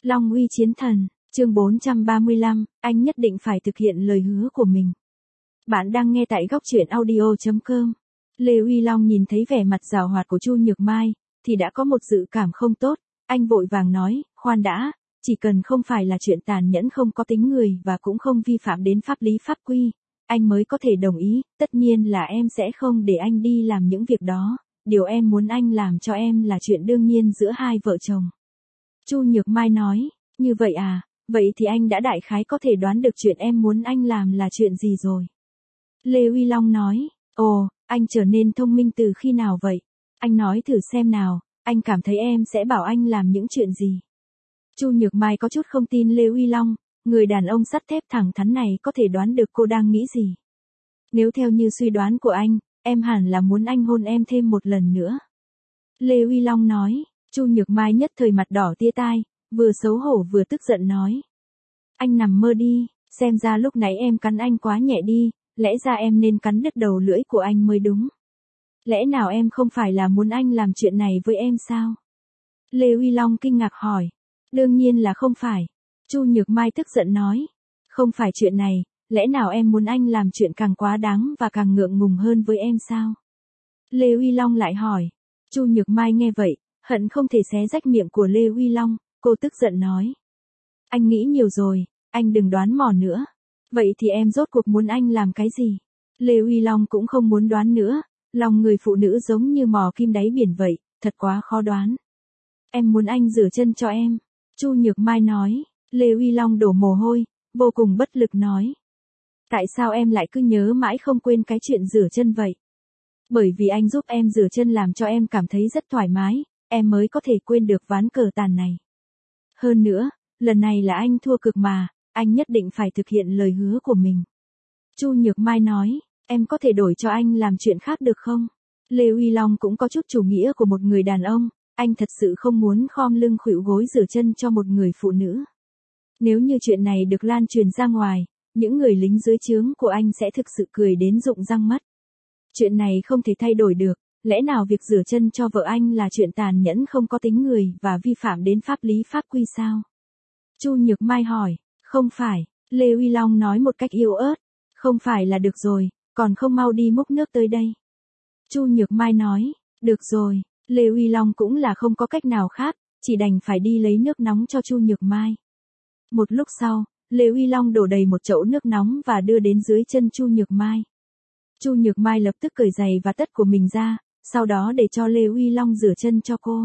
Long uy chiến thần, chương 435, anh nhất định phải thực hiện lời hứa của mình. Bạn đang nghe tại góc truyện audio.com. Lê Uy Long nhìn thấy vẻ mặt giàu hoạt của Chu Nhược Mai, thì đã có một dự cảm không tốt, anh vội vàng nói, khoan đã, chỉ cần không phải là chuyện tàn nhẫn không có tính người và cũng không vi phạm đến pháp lý pháp quy, anh mới có thể đồng ý, tất nhiên là em sẽ không để anh đi làm những việc đó, điều em muốn anh làm cho em là chuyện đương nhiên giữa hai vợ chồng. Chu Nhược Mai nói, như vậy à, vậy thì anh đã đại khái có thể đoán được chuyện em muốn anh làm là chuyện gì rồi. Lê Uy Long nói, ồ, anh trở nên thông minh từ khi nào vậy? Anh nói thử xem nào, anh cảm thấy em sẽ bảo anh làm những chuyện gì? Chu Nhược Mai có chút không tin Lê Uy Long, người đàn ông sắt thép thẳng thắn này có thể đoán được cô đang nghĩ gì. Nếu theo như suy đoán của anh, em hẳn là muốn anh hôn em thêm một lần nữa. Lê Uy Long nói, Chu Nhược Mai nhất thời mặt đỏ tia tai, vừa xấu hổ vừa tức giận nói. Anh nằm mơ đi, xem ra lúc nãy em cắn anh quá nhẹ đi, lẽ ra em nên cắn đứt đầu lưỡi của anh mới đúng. Lẽ nào em không phải là muốn anh làm chuyện này với em sao? Lê Uy Long kinh ngạc hỏi. Đương nhiên là không phải. Chu Nhược Mai tức giận nói. Không phải chuyện này, lẽ nào em muốn anh làm chuyện càng quá đáng và càng ngượng ngùng hơn với em sao? Lê Uy Long lại hỏi. Chu Nhược Mai nghe vậy, hận không thể xé rách miệng của Lê Uy Long, cô tức giận nói. Anh nghĩ nhiều rồi, anh đừng đoán mò nữa. Vậy thì em rốt cuộc muốn anh làm cái gì? Lê Uy Long cũng không muốn đoán nữa, lòng người phụ nữ giống như mò kim đáy biển vậy, thật quá khó đoán. Em muốn anh rửa chân cho em. Chu Nhược Mai nói, Lê Uy Long đổ mồ hôi, vô cùng bất lực nói. Tại sao em lại cứ nhớ mãi không quên cái chuyện rửa chân vậy? Bởi vì anh giúp em rửa chân làm cho em cảm thấy rất thoải mái, em mới có thể quên được ván cờ tàn này. Hơn nữa, lần này là anh thua cực mà, anh nhất định phải thực hiện lời hứa của mình. Chu Nhược Mai nói, em có thể đổi cho anh làm chuyện khác được không? Lê Uy Long cũng có chút chủ nghĩa của một người đàn ông, anh thật sự không muốn khom lưng khuỵu gối rửa chân cho một người phụ nữ. Nếu như chuyện này được lan truyền ra ngoài, những người lính dưới trướng của anh sẽ thực sự cười đến rụng răng mất. Chuyện này không thể thay đổi được, lẽ nào việc rửa chân cho vợ anh là chuyện tàn nhẫn không có tính người và vi phạm đến pháp lý pháp quy sao? Chu Nhược Mai hỏi, không phải, Lê Uy Long nói một cách yếu ớt, không phải là được rồi, còn không mau đi múc nước tới đây. Chu Nhược Mai nói, được rồi, Lê Uy Long cũng là không có cách nào khác, chỉ đành phải đi lấy nước nóng cho Chu Nhược Mai. Một lúc sau, Lê Uy Long đổ đầy một chậu nước nóng và đưa đến dưới chân Chu Nhược Mai. Chu Nhược Mai lập tức cởi giày và tất của mình ra, sau đó để cho Lê Uy Long rửa chân cho cô.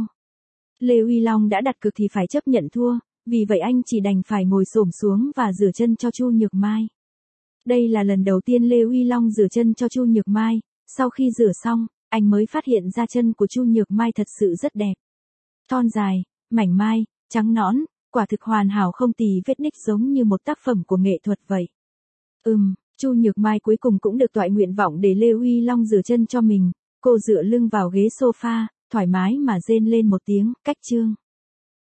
Lê Uy Long đã đặt cược thì phải chấp nhận thua, vì vậy anh chỉ đành phải ngồi xổm xuống và rửa chân cho Chu Nhược Mai. Đây là lần đầu tiên Lê Uy Long rửa chân cho Chu Nhược Mai, sau khi rửa xong, anh mới phát hiện ra chân của Chu Nhược Mai thật sự rất đẹp. Thon dài, mảnh mai, trắng nõn, quả thực hoàn hảo không tì vết đích giống như một tác phẩm của nghệ thuật vậy. Chu Nhược Mai cuối cùng cũng được toại nguyện vọng để Lê Uy Long rửa chân cho mình, cô dựa lưng vào ghế sofa, thoải mái mà rên lên một tiếng, cách chương.